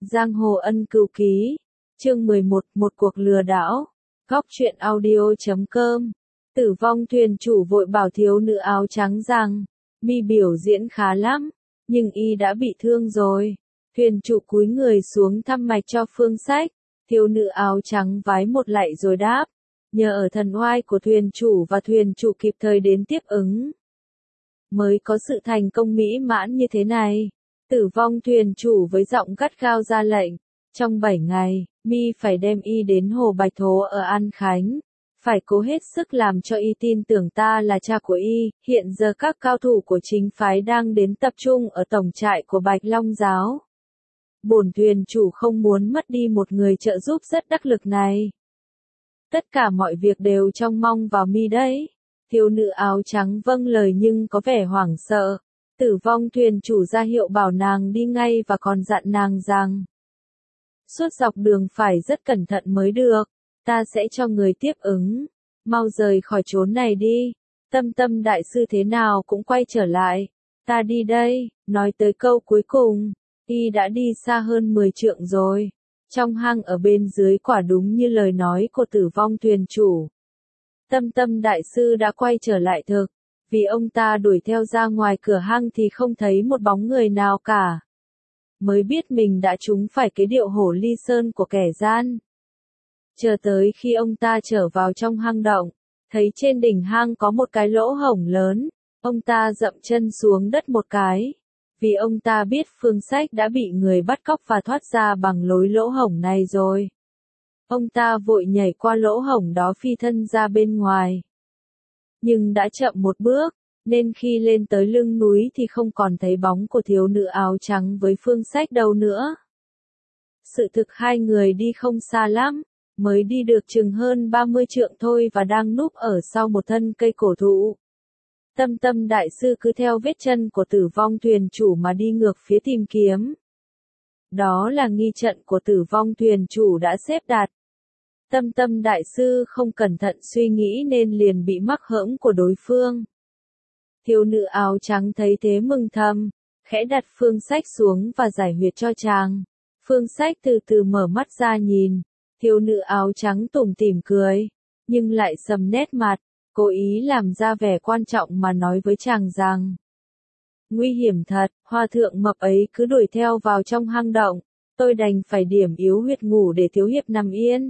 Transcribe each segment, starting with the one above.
Giang hồ ân cửu ký, chương 11, một cuộc lừa đảo. Góc truyện audio.com. Tử vong thuyền chủ vội bảo thiếu nữ áo trắng rằng, mi biểu diễn khá lắm, nhưng y đã bị thương rồi. Thuyền chủ cúi người xuống thăm mạch cho Phương Sách, thiếu nữ áo trắng vái một lạy rồi đáp, nhờ ở thần oai của thuyền chủ và thuyền chủ kịp thời đến tiếp ứng, mới có sự thành công mỹ mãn như thế này. Tử vong thuyền chủ với giọng gắt gao ra lệnh, trong 7 ngày, mi phải đem y đến hồ Bạch Thố ở An Khánh, phải cố hết sức làm cho y tin tưởng ta là cha của y. Hiện giờ các cao thủ của chính phái đang đến tập trung ở tổng trại của Bạch Long Giáo. Bổn thuyền chủ không muốn mất đi một người trợ giúp rất đắc lực này. Tất cả mọi việc đều trông mong vào mi đấy. Thiếu nữ áo trắng vâng lời nhưng có vẻ hoảng sợ. Tử vong thuyền chủ ra hiệu bảo nàng đi ngay và còn dặn nàng rằng, suốt dọc đường phải rất cẩn thận mới được, ta sẽ cho người tiếp ứng, mau rời khỏi chốn này đi. Tâm Tâm đại sư thế nào cũng quay trở lại, ta đi đây. Nói tới câu cuối cùng, y đã đi xa hơn 10 trượng rồi. Trong hang ở bên dưới quả đúng như lời nói của tử vong thuyền chủ. Tâm Tâm đại sư đã quay trở lại thực, vì ông ta đuổi theo ra ngoài cửa hang thì không thấy một bóng người nào cả. Mới biết mình đã trúng phải cái điệu hổ ly sơn của kẻ gian. Chờ tới khi ông ta trở vào trong hang động, thấy trên đỉnh hang có một cái lỗ hổng lớn, ông ta dậm chân xuống đất một cái. Vì ông ta biết Phương Sách đã bị người bắt cóc và thoát ra bằng lối lỗ hổng này rồi. Ông ta vội nhảy qua lỗ hổng đó phi thân ra bên ngoài. Nhưng đã chậm một bước, nên khi lên tới lưng núi thì không còn thấy bóng của thiếu nữ áo trắng với Phương Sách đâu nữa. Sự thực hai người đi không xa lắm, mới đi được chừng hơn 30 trượng thôi và đang núp ở sau một thân cây cổ thụ. Tâm Tâm đại sư cứ theo vết chân của tử vong thuyền chủ mà đi ngược phía tìm kiếm. Đó là nghi trận của tử vong thuyền chủ đã xếp đặt. Tâm Tâm đại sư không cẩn thận suy nghĩ nên liền bị mắc hỡm của đối phương. Thiếu nữ áo trắng thấy thế mừng thầm, khẽ đặt Phương Sách xuống và giải huyệt cho chàng. Phương Sách từ từ mở mắt ra nhìn, thiếu nữ áo trắng tủm tỉm cười, nhưng lại sầm nét mặt, cố ý làm ra vẻ quan trọng mà nói với chàng rằng, nguy hiểm thật, hòa thượng mập ấy cứ đuổi theo vào trong hang động, tôi đành phải điểm yếu huyệt ngủ để thiếu hiệp nằm yên.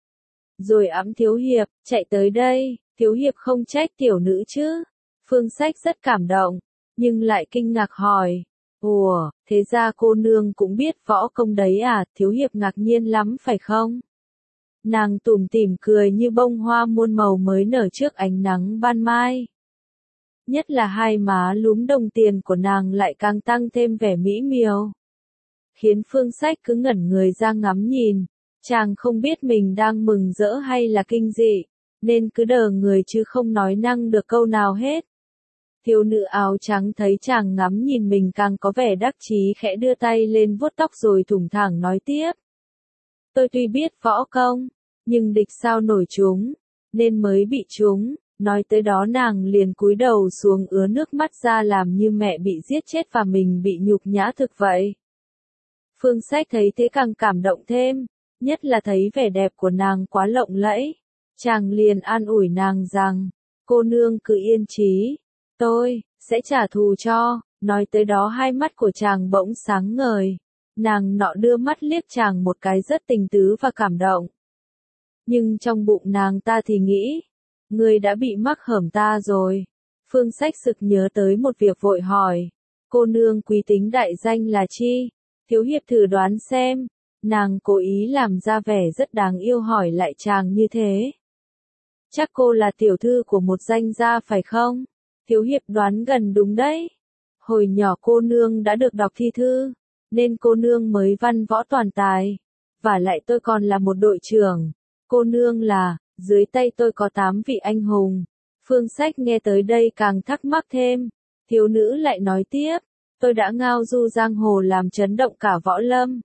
Rồi ẵm thiếu hiệp, chạy tới đây, thiếu hiệp không trách tiểu nữ chứ. Phương Sách rất cảm động, nhưng lại kinh ngạc hỏi, ủa, thế ra cô nương cũng biết võ công đấy à? Thiếu hiệp ngạc nhiên lắm phải không? Nàng tủm tỉm cười như bông hoa muôn màu mới nở trước ánh nắng ban mai. Nhất là hai má lúm đồng tiền của nàng lại càng tăng thêm vẻ mỹ miều, khiến Phương Sách cứ ngẩn người ra ngắm nhìn. Chàng không biết mình đang mừng rỡ hay là kinh dị, nên cứ đờ người chứ không nói năng được câu nào hết. Thiếu nữ áo trắng thấy chàng ngắm nhìn mình càng có vẻ đắc chí, khẽ đưa tay lên vuốt tóc rồi thủng thẳng nói tiếp. Tôi tuy biết võ công, nhưng địch sao nổi chúng, nên mới bị chúng. Nói tới đó nàng liền cúi đầu xuống ứa nước mắt ra làm như mẹ bị giết chết và mình bị nhục nhã thực vậy. Phương Sách thấy thế càng cảm động thêm, nhất là thấy vẻ đẹp của nàng quá lộng lẫy. Chàng liền an ủi nàng rằng, cô nương cứ yên trí, tôi sẽ trả thù cho. Nói tới đó hai mắt của chàng bỗng sáng ngời, nàng nọ đưa mắt liếc chàng một cái rất tình tứ và cảm động. Nhưng trong bụng nàng ta thì nghĩ, ngươi đã bị mắc hởm ta rồi. Phương Sách sực nhớ tới một việc vội hỏi, cô nương quý tính đại danh là chi? Thiếu hiệp thử đoán xem. Nàng cố ý làm ra vẻ rất đáng yêu hỏi lại chàng như thế. Chắc cô là tiểu thư của một danh gia phải không? Thiếu hiệp đoán gần đúng đấy. Hồi nhỏ cô nương đã được đọc thi thư, nên cô nương mới văn võ toàn tài. Và lại tôi còn là một đội trưởng. Cô nương là, dưới tay tôi có 8 vị anh hùng. Phương Sách nghe tới đây càng thắc mắc thêm. Thiếu nữ lại nói tiếp, tôi đã ngao du giang hồ làm chấn động cả võ lâm.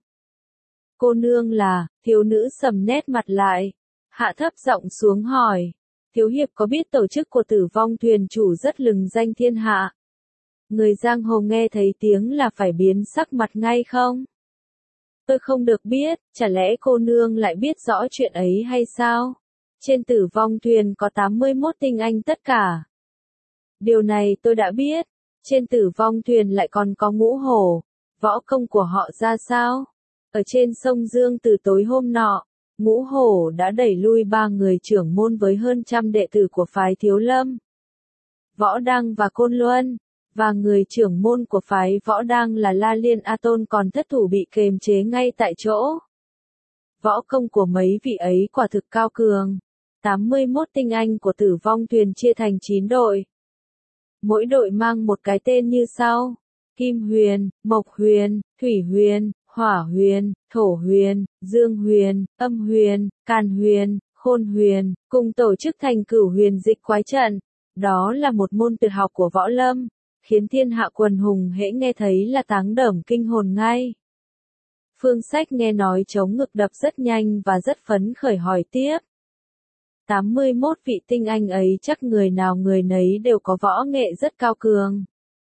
Cô nương là, thiếu nữ sầm nét mặt lại, hạ thấp giọng xuống hỏi, thiếu hiệp có biết tổ chức của tử vong thuyền chủ rất lừng danh thiên hạ? Người giang hồ nghe thấy tiếng là phải biến sắc mặt ngay không? Tôi không được biết, chả lẽ cô nương lại biết rõ chuyện ấy hay sao? Trên Tử Vong Thuyền có 81 tinh anh tất cả. Điều này tôi đã biết. Trên Tử Vong Thuyền lại còn có Ngũ Hổ. Võ công của họ ra sao? Ở trên sông Dương từ tối hôm nọ, Ngũ Hổ đã đẩy lui 3 người trưởng môn với hơn trăm đệ tử của phái Thiếu Lâm. Võ Đăng và Côn Luân, và người trưởng môn của phái Võ Đăng là La Liên A Tôn còn thất thủ bị kềm chế ngay tại chỗ. Võ công của mấy vị ấy quả thực cao cường. 81 tinh anh của Tử Vong Thuyền chia thành 9 đội. Mỗi đội mang một cái tên như sau: Kim Huyền, Mộc Huyền, Thủy Huyền, Hỏa Huyền, Thổ Huyền, Dương Huyền, Âm Huyền, Càn Huyền, Khôn Huyền, cùng tổ chức thành Cửu Huyền Dịch Quái Trận. Đó là một môn tuyệt học của võ lâm, khiến thiên hạ quần hùng hễ nghe thấy là táng đởm kinh hồn ngay. Phương Sách nghe nói trống ngực đập rất nhanh và rất phấn khởi hỏi tiếp. 81 vị tinh anh ấy chắc người nào người nấy đều có võ nghệ rất cao cường.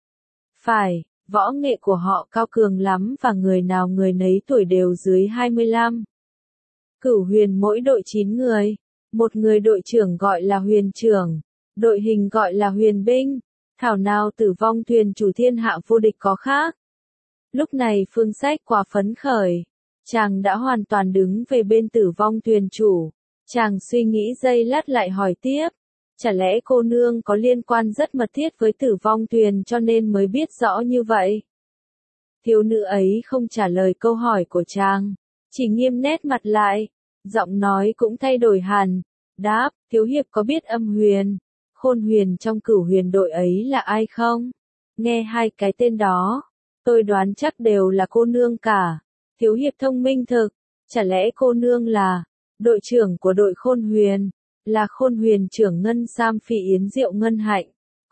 Phải, võ nghệ của họ cao cường lắm và người nào người nấy tuổi đều dưới 25. Cửu Huyền mỗi đội 9 người, một người đội trưởng gọi là Huyền trưởng, đội hình gọi là Huyền binh, thảo nào Tử Vong Thuyền chủ thiên hạ vô địch có khác. Lúc này Phương Sách quá phấn khởi, chàng đã hoàn toàn đứng về bên Tử Vong Thuyền chủ. Chàng suy nghĩ giây lát lại hỏi tiếp, chả lẽ cô nương có liên quan rất mật thiết với Tử Vong Thuyền cho nên mới biết rõ như vậy? Thiếu nữ ấy không trả lời câu hỏi của chàng, chỉ nghiêm nét mặt lại, giọng nói cũng thay đổi hẳn, đáp, thiếu hiệp có biết Âm Huyền, Khôn Huyền trong Cửu Huyền đội ấy là ai không? Nghe hai cái tên đó, tôi đoán chắc đều là cô nương cả. Thiếu hiệp thông minh thực, chả lẽ cô nương là đội trưởng của đội Khôn Huyền, là Khôn Huyền trưởng Ngân Sam Phỉ Yến Diệu Ngân Hạnh?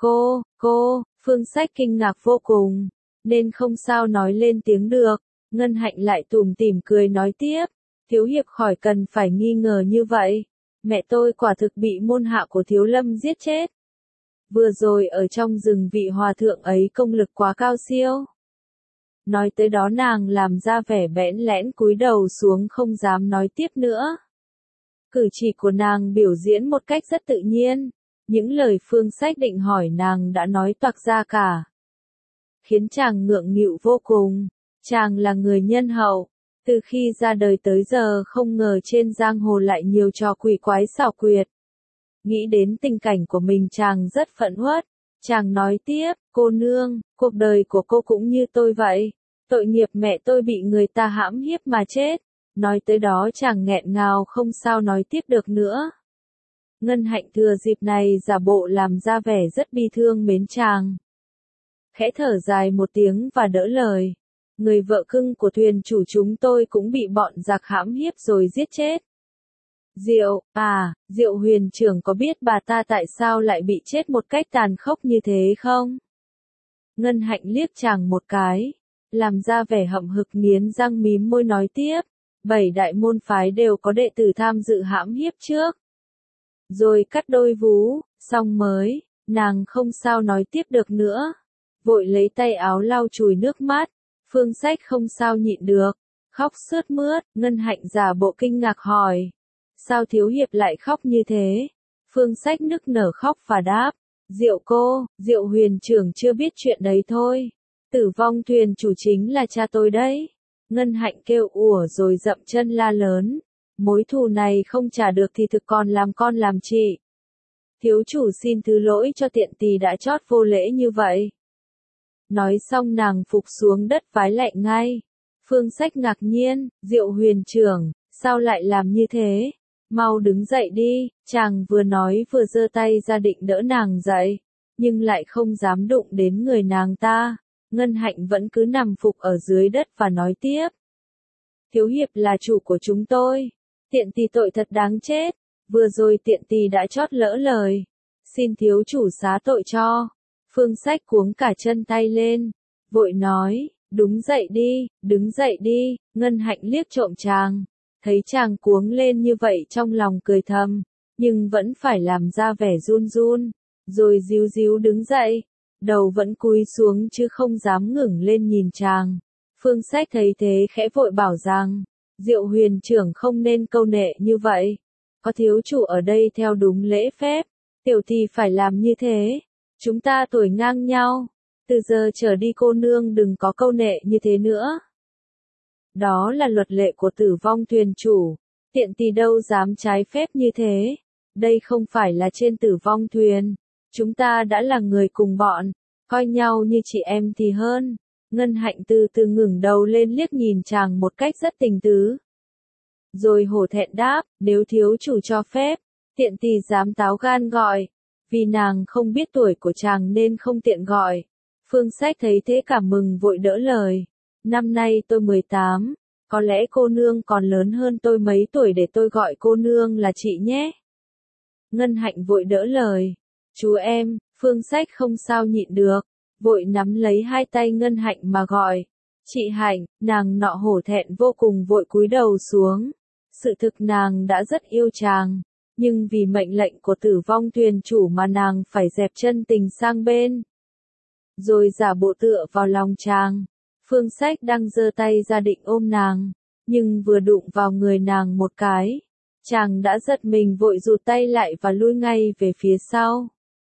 Cô, Phương Sách kinh ngạc vô cùng, nên không sao nói lên tiếng được. Ngân Hạnh lại tủm tỉm cười nói tiếp, thiếu hiệp khỏi cần phải nghi ngờ như vậy. Mẹ tôi quả thực bị môn hạ của Thiếu Lâm giết chết. Vừa rồi ở trong rừng vị hòa thượng ấy công lực quá cao siêu. Nói tới đó nàng làm ra vẻ bẽn lẽn cúi đầu xuống không dám nói tiếp nữa. Cử chỉ của nàng biểu diễn một cách rất tự nhiên, những lời Phương Sách định hỏi nàng đã nói toạc ra cả. Khiến chàng ngượng nghịu vô cùng, chàng là người nhân hậu, từ khi ra đời tới giờ không ngờ trên giang hồ lại nhiều trò quỷ quái xảo quyệt. Nghĩ đến tình cảnh của mình chàng rất phẫn uất, chàng nói tiếp, cô nương, cuộc đời của cô cũng như tôi vậy, tội nghiệp mẹ tôi bị người ta hãm hiếp mà chết. Nói tới đó chàng nghẹn ngào không sao nói tiếp được nữa. Ngân Hạnh thừa dịp này giả bộ làm ra vẻ rất bi thương mến chàng. Khẽ thở dài một tiếng và đỡ lời. Người vợ cưng của thuyền chủ chúng tôi cũng bị bọn giặc hãm hiếp rồi giết chết. Diệu Huyền trưởng có biết bà ta tại sao lại bị chết một cách tàn khốc như thế không? Ngân Hạnh liếc chàng một cái, làm ra vẻ hậm hực nghiến răng mím môi nói tiếp. 7 đại môn phái đều có đệ tử tham dự hãm hiếp trước. Rồi cắt đôi vú, xong mới, nàng không sao nói tiếp được nữa. Vội lấy tay áo lau chùi nước mắt, Phương Sách không sao nhịn được, khóc sướt mướt. Ngân Hạnh giả bộ kinh ngạc hỏi, sao thiếu hiệp lại khóc như thế? Phương Sách nức nở khóc và đáp, Diệu Huyền trưởng chưa biết chuyện đấy thôi. Tử Vong Thuyền chủ chính là cha tôi đấy. Ngân Hạnh kêu ủa rồi dậm chân la lớn, mối thù này không trả được thì thực còn làm con làm chị. Thiếu chủ xin thứ lỗi cho tiện tỳ đã chót vô lễ như vậy. Nói xong nàng phục xuống đất vái lạy ngay. Phương Sách ngạc nhiên, Diệu Huyền trưởng, sao lại làm như thế? Mau đứng dậy đi, chàng vừa nói vừa giơ tay ra định đỡ nàng dậy, nhưng lại không dám đụng đến người nàng ta. Ngân Hạnh vẫn cứ nằm phục ở dưới đất và nói tiếp. Thiếu hiệp là chủ của chúng tôi. Tiện tỳ tội thật đáng chết. Vừa rồi tiện tỳ đã chót lỡ lời. Xin thiếu chủ xá tội cho. Phương Sách cuống cả chân tay lên. Vội nói, đứng dậy đi. Ngân Hạnh liếc trộm chàng. Thấy chàng cuống lên như vậy trong lòng cười thầm. Nhưng vẫn phải làm ra vẻ run run. Rồi díu díu đứng dậy. Đầu vẫn cúi xuống chứ không dám ngẩng lên nhìn chàng. Phương Sách thấy thế khẽ vội bảo rằng, Diệu Huyền trưởng không nên câu nệ như vậy. Có thiếu chủ ở đây theo đúng lễ phép, tiểu thì phải làm như thế. Chúng ta tuổi ngang nhau, từ giờ trở đi cô nương đừng có câu nệ như thế nữa. Đó là luật lệ của Tử Vong thuyền chủ, tiện tỳ đâu dám trái phép như thế. Đây không phải là trên Tử Vong thuyền, chúng ta đã là người cùng bọn, coi nhau như chị em thì hơn. Ngân Hạnh từ từ ngẩng đầu lên liếc nhìn chàng một cách rất tình tứ. Rồi hổ thẹn đáp, nếu thiếu chủ cho phép, tiện tỳ dám táo gan gọi. Vì nàng không biết tuổi của chàng nên không tiện gọi. Phương Sách thấy thế cảm mừng vội đỡ lời. Năm nay tôi 18, có lẽ cô nương còn lớn hơn tôi mấy tuổi để tôi gọi cô nương là chị nhé. Ngân Hạnh vội đỡ lời. Chú em, Phương Sách không sao nhịn được, vội nắm lấy hai tay Ngân Hạnh mà gọi. Chị Hạnh, nàng nọ hổ thẹn vô cùng vội cúi đầu xuống. Sự thực nàng đã rất yêu chàng, nhưng vì mệnh lệnh của Tử Vong thuyền chủ mà nàng phải dẹp chân tình sang bên. Rồi giả bộ tựa vào lòng chàng. Phương Sách đang giơ tay ra định ôm nàng, nhưng vừa đụng vào người nàng một cái, chàng đã giật mình vội rụt tay lại và lui ngay về phía sau.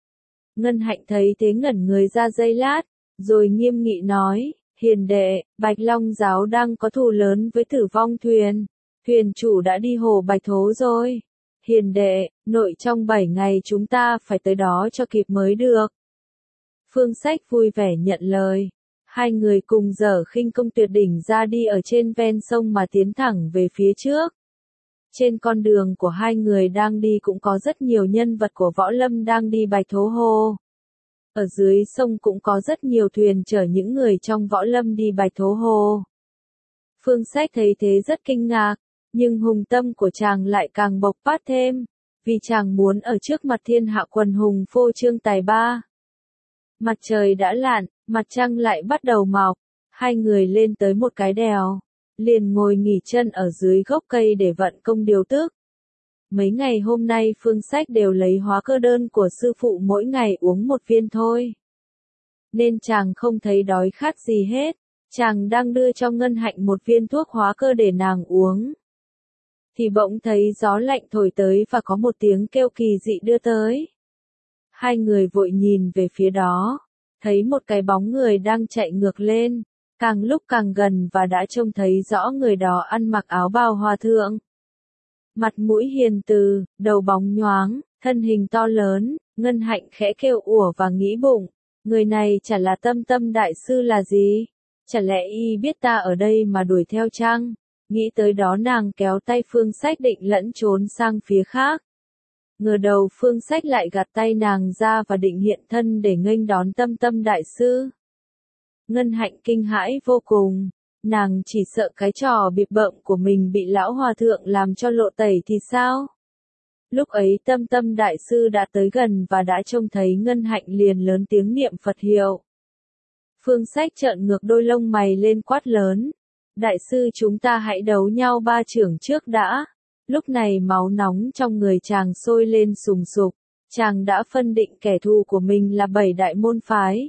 Ngân Hạnh thấy thế ngẩn người ra giây lát, rồi nghiêm nghị nói, hiền đệ, Bạch Long giáo đang có thù lớn với Tử Vong thuyền. Thuyền chủ đã đi hồ Bạch Thố rồi. Hiền đệ, nội trong 7 ngày chúng ta phải tới đó cho kịp mới được. Phương Sách vui vẻ nhận lời. Hai người cùng dở khinh công tuyệt đỉnh ra đi ở trên ven sông mà tiến thẳng về phía trước. Trên con đường của hai người đang đi cũng có rất nhiều nhân vật của võ lâm đang đi Bạch Thố Hồ. Ở dưới sông cũng có rất nhiều thuyền chở những người trong võ lâm đi Bạch Thố Hồ. Phương Sách thấy thế rất kinh ngạc, nhưng hùng tâm của chàng lại càng bộc phát thêm, vì chàng muốn ở trước mặt thiên hạ quần hùng phô trương tài ba. Mặt trời đã lặn, mặt trăng lại bắt đầu mọc, hai người lên tới một cái đèo, liền ngồi nghỉ chân ở dưới gốc cây để vận công điều tức. Mấy ngày hôm nay Phương Sách đều lấy hóa cơ đơn của sư phụ mỗi ngày uống một viên thôi. Nên chàng không thấy đói khát gì hết, chàng đang đưa cho Ngân Hạnh một viên thuốc hóa cơ để nàng uống. Thì bỗng thấy gió lạnh thổi tới và có một tiếng kêu kỳ dị đưa tới. Hai người vội nhìn về phía đó, thấy một cái bóng người đang chạy ngược lên, càng lúc càng gần và đã trông thấy rõ người đó ăn mặc áo bào hòa thượng. Mặt mũi hiền từ, đầu bóng nhoáng, thân hình to lớn, Ngân Hạnh khẽ kêu ủa và nghĩ bụng, người này chả là Tâm Tâm đại sư là gì? Chả lẽ y biết ta ở đây mà đuổi theo chăng? Nghĩ tới đó nàng kéo tay Phương Sách định lẫn trốn sang phía khác. Ngờ đầu Phương Sách lại gạt tay nàng ra và định hiện thân để nghênh đón Tâm Tâm đại sư. Ngân Hạnh kinh hãi vô cùng, nàng chỉ sợ cái trò bịp bợm của mình bị lão hòa thượng làm cho lộ tẩy thì sao? Lúc ấy Tâm Tâm đại sư đã tới gần và đã trông thấy Ngân Hạnh liền lớn tiếng niệm Phật hiệu. Phương Sách trợn ngược đôi lông mày lên quát lớn. Đại sư chúng ta hãy đấu nhau ba chưởng trước đã. Lúc này máu nóng trong người chàng sôi lên sùng sục. Chàng đã phân định kẻ thù của mình là 7 đại môn phái.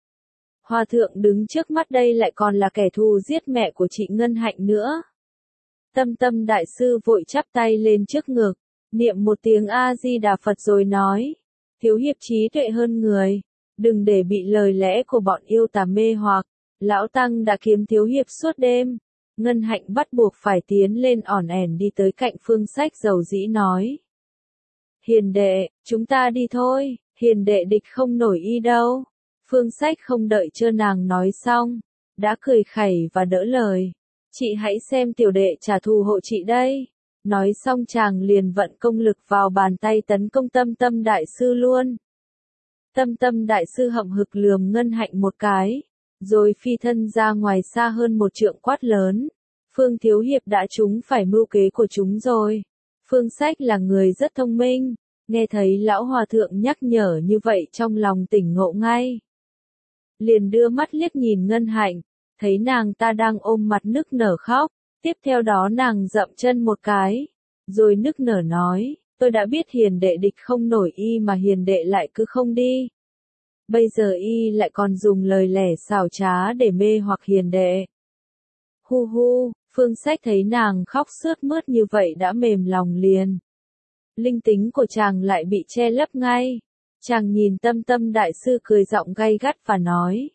Hòa thượng đứng trước mắt đây lại còn là kẻ thù giết mẹ của chị Ngân Hạnh nữa. Tâm Tâm đại sư vội chắp tay lên trước ngực, niệm một tiếng A-di-đà Phật rồi nói. Thiếu hiệp trí tuệ hơn người, đừng để bị lời lẽ của bọn yêu tà mê hoặc. Lão Tăng đã kiếm thiếu hiệp suốt đêm. Ngân Hạnh bắt buộc phải tiến lên ỏn ẻn đi tới cạnh Phương Sách dầu dĩ nói. Hiền đệ, chúng ta đi thôi, hiền đệ địch không nổi y đâu. Phương Sách không đợi cho nàng nói xong, đã cười khẩy và đỡ lời. Chị hãy xem tiểu đệ trả thù hộ chị đây. Nói xong chàng liền vận công lực vào bàn tay tấn công Tâm Tâm đại sư luôn. Tâm Tâm đại sư hậm hực lườm Ngân Hạnh một cái, rồi phi thân ra ngoài xa hơn một trượng quát lớn. Phương thiếu hiệp đã trúng phải mưu kế của chúng rồi. Phương Sách là người rất thông minh, nghe thấy lão hòa thượng nhắc nhở như vậy trong lòng tỉnh ngộ ngay. Liền đưa mắt liếc nhìn Ngân Hạnh, thấy nàng ta đang ôm mặt nức nở khóc, tiếp theo đó nàng dậm chân một cái, rồi nức nở nói, tôi đã biết hiền đệ địch không nổi y mà hiền đệ lại cứ không đi. Bây giờ y lại còn dùng lời lẽ xảo trá để mê hoặc hiền đệ. Hu hu, Phương Sách thấy nàng khóc sướt mướt như vậy đã mềm lòng liền. Linh tính của chàng lại bị che lấp ngay. Chàng nhìn Tâm Tâm đại sư cười giọng gay gắt và nói.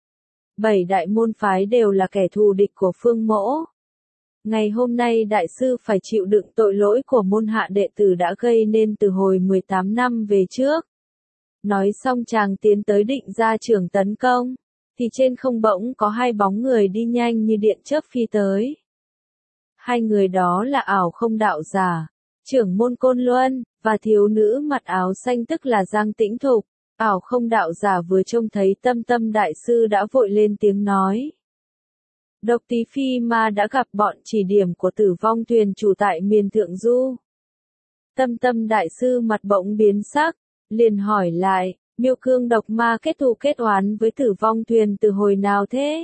7 đại môn phái đều là kẻ thù địch của Phương Mỗ. Ngày hôm nay đại sư phải chịu đựng tội lỗi của môn hạ đệ tử đã gây nên từ hồi 18 năm về trước. Nói xong chàng tiến tới định ra trường tấn công, thì trên không bỗng có 2 bóng người đi nhanh như điện chớp phi tới. 2 người đó là Ảo Không đạo giả, trưởng môn Côn Luân, và thiếu nữ mặc áo xanh tức là Giang Tĩnh Thục. Ảo Không đạo giả vừa trông thấy Tâm Tâm đại sư đã vội lên tiếng nói. Độc Tí Phi Ma đã gặp bọn chỉ điểm của Tử Vong thuyền chủ tại miền Thượng Du. Tâm Tâm đại sư mặt bỗng biến sắc, liền hỏi lại, Miêu Cương độc ma kết thù kết oán với Tử Vong thuyền từ hồi nào thế?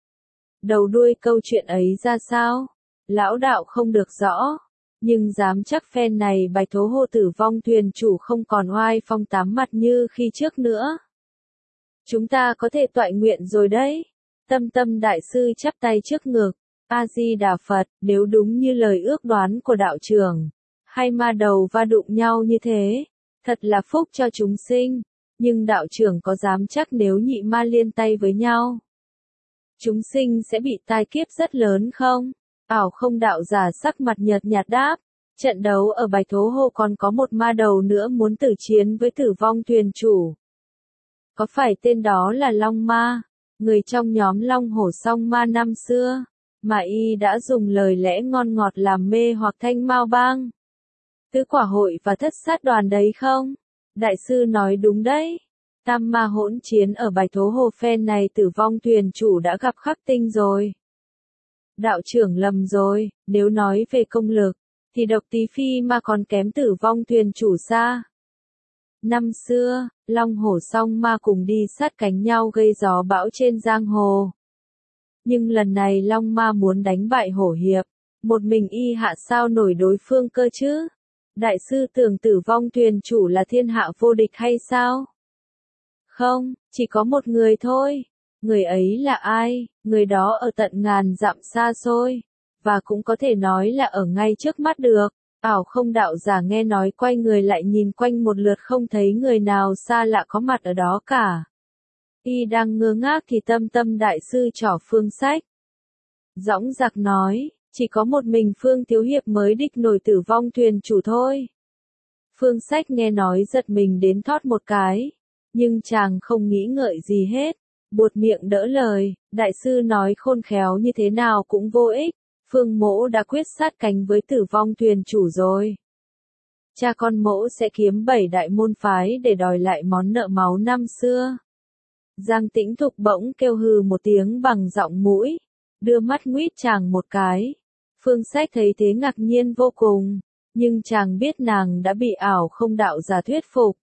Đầu đuôi câu chuyện ấy ra sao? Lão đạo không được rõ, nhưng dám chắc phen này Bạch Thố Hồ Tử Vong thuyền chủ không còn oai phong tám mặt như khi trước nữa. Chúng ta có thể toại nguyện rồi đấy. Tâm Tâm đại sư chắp tay trước ngực, A Di Đà Phật, nếu đúng như lời ước đoán của đạo trưởng, 2 ma đầu va đụng nhau như thế, thật là phúc cho chúng sinh, nhưng đạo trưởng có dám chắc nếu nhị ma liên tay với nhau, chúng sinh sẽ bị tai kiếp rất lớn không? Ảo Không đạo giả sắc mặt nhợt nhạt đáp, trận đấu ở Bạch Thố Hồ còn có một ma đầu nữa muốn tử chiến với Tử Vong thuyền chủ. Có phải tên đó là Long Ma? Người trong nhóm Long Hổ Song Ma năm xưa, mà y đã dùng lời lẽ ngon ngọt làm mê hoặc Thanh Mao Bang, Tứ Quả Hội và Thất Sát Đoàn đấy không? Đại sư nói đúng đấy. Tam ma hỗn chiến ở Bạch Thố Hồ phen này Tử Vong thuyền chủ đã gặp khắc tinh rồi. Đạo trưởng lầm rồi, nếu nói về công lực, thì Độc Tí Phi Ma còn kém Tử Vong thuyền chủ xa. Năm xưa, Long Hổ Song Ma cùng đi sát cánh nhau gây gió bão trên giang hồ. Nhưng lần này Long Ma muốn đánh bại Hổ Hiệp, một mình y hạ sao nổi đối phương cơ chứ? Đại sư tưởng Tử Vong thuyền chủ là thiên hạ vô địch hay sao? Không, chỉ có một người thôi. Người ấy là ai? Người đó ở tận ngàn dặm xa xôi, và cũng có thể nói là ở ngay trước mắt được. Ảo Không đạo giả nghe nói quay người lại nhìn quanh một lượt không thấy người nào xa lạ có mặt ở đó cả. Y đang ngơ ngác thì Tâm Tâm đại sư trỏ Phương Sách. Dõng dạc nói, chỉ có một mình Phương thiếu hiệp mới địch nổi Tử Vong thuyền chủ thôi. Phương Sách nghe nói giật mình đến thót một cái, nhưng chàng không nghĩ ngợi gì hết, buột miệng đỡ lời, đại sư nói khôn khéo như thế nào cũng vô ích. Phương Mỗ đã quyết sát cánh với Tử Vong thuyền chủ rồi. Cha con Mỗ sẽ kiếm 7 đại môn phái để đòi lại món nợ máu năm xưa. Giang Tĩnh Thục bỗng kêu hừ một tiếng bằng giọng mũi, đưa mắt nguýt chàng một cái. Phương Sách thấy thế ngạc nhiên vô cùng, nhưng chàng biết nàng đã bị Ảo Không đạo giả thuyết phục,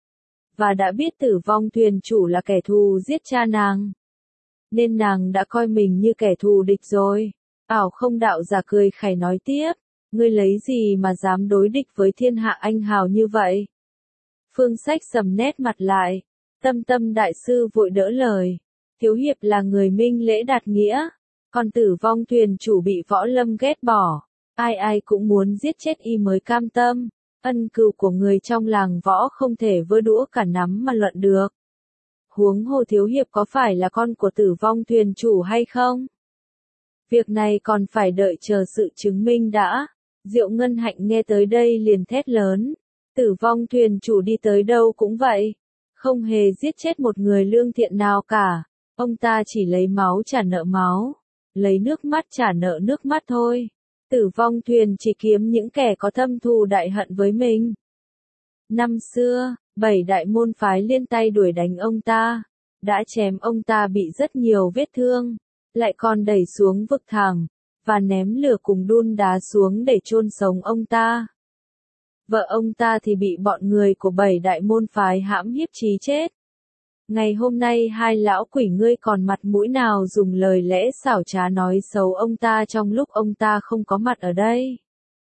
và đã biết Tử Vong thuyền chủ là kẻ thù giết cha nàng, nên nàng đã coi mình như kẻ thù địch rồi. Ảo Không đạo giả cười khẩy nói tiếp, ngươi lấy gì mà dám đối địch với thiên hạ anh hào như vậy? Phương Sách sầm nét mặt lại, Tâm Tâm đại sư vội đỡ lời, thiếu hiệp là người minh lễ đạt nghĩa, còn Tử Vong thuyền chủ bị võ lâm ghét bỏ, ai ai cũng muốn giết chết y mới cam tâm, ân cừu của người trong làng võ không thể vơ đũa cả nắm mà luận được. Huống hồ thiếu hiệp có phải là con của Tử Vong thuyền chủ hay không? Việc này còn phải đợi chờ sự chứng minh đã. Diệu Ngân Hạnh nghe tới đây liền thét lớn. Tử Vong thuyền chủ đi tới đâu cũng vậy. Không hề giết chết một người lương thiện nào cả. Ông ta chỉ lấy máu trả nợ máu. Lấy nước mắt trả nợ nước mắt thôi. Tử Vong thuyền chỉ kiếm những kẻ có thâm thù đại hận với mình. Năm xưa, 7 đại môn phái liên tay đuổi đánh ông ta. Đã chém ông ta bị rất nhiều vết thương. Lại còn đẩy xuống vực thẳm, và ném lửa cùng đun đá xuống để chôn sống ông ta. Vợ ông ta thì bị bọn người của 7 đại môn phái hãm hiếp chí chết. Ngày hôm nay 2 lão quỷ ngươi còn mặt mũi nào dùng lời lẽ xảo trá nói xấu ông ta trong lúc ông ta không có mặt ở đây.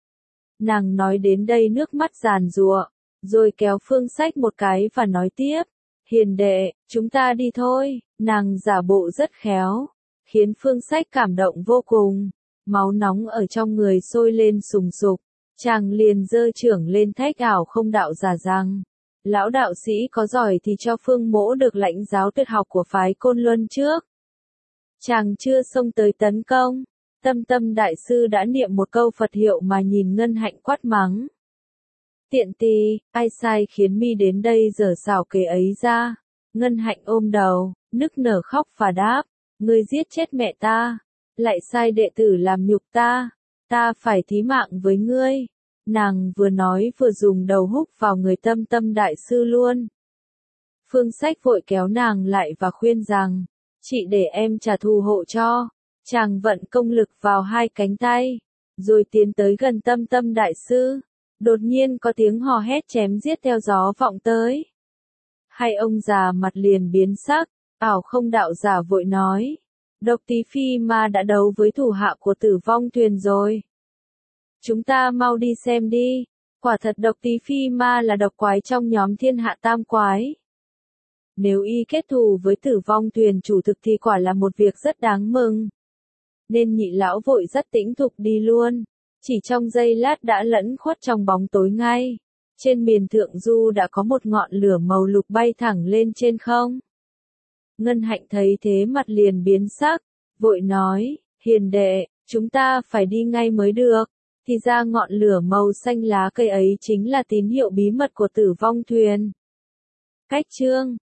Nàng nói đến đây nước mắt giàn giụa, rồi kéo Phương Sách một cái và nói tiếp, hiền đệ, chúng ta đi thôi, nàng giả bộ rất khéo. khiến Phương Sách cảm động vô cùng. Máu nóng ở trong người sôi lên sùng sục, chàng liền giơ chưởng lên thách ảo không đạo giả rằng, lão đạo sĩ có giỏi thì cho Phương Mỗ được lãnh giáo tuyệt học của phái Côn Luân trước. Chàng chưa xông tới tấn công, Tâm Tâm đại sư đã niệm một câu Phật hiệu mà nhìn Ngân Hạnh quát mắng. Tiện tì, ai sai khiến mi đến đây giở xảo kế ấy ra? Ngân Hạnh ôm đầu, nức nở khóc và đáp, ngươi giết chết mẹ ta, lại sai đệ tử làm nhục ta phải thí mạng với ngươi. Nàng vừa nói vừa dùng đầu húc vào người Tâm Tâm đại sư luôn. Phương Sách vội kéo nàng lại và khuyên rằng, chị để em trả thù hộ cho. Chàng vận công lực vào hai cánh tay, rồi tiến tới gần Tâm Tâm đại sư. Đột nhiên có tiếng hò hét chém giết theo gió vọng tới. Hai ông già mặt liền biến sắc, ảo không đạo giả vội nói, Độc Tí Phi Ma đã đấu với thủ hạ của Tử Vong Thuyền rồi. Chúng ta mau đi xem đi, quả thật Độc Tí Phi Ma là độc quái trong nhóm thiên hạ tam quái. Nếu y kết thù với Tử Vong Thuyền chủ thực thì quả là một việc rất đáng mừng. Nên nhị lão vội rất tĩnh thục đi luôn, chỉ trong giây lát đã lẫn khuất trong bóng tối ngay. Trên miền thượng du đã có một ngọn lửa màu lục bay thẳng lên trên không. Ngân Hạnh thấy thế mặt liền biến sắc, vội nói, hiền đệ, chúng ta phải đi ngay mới được. Thì ra ngọn lửa màu xanh lá cây ấy chính là tín hiệu bí mật của Tử Vong Thuyền. Cách chương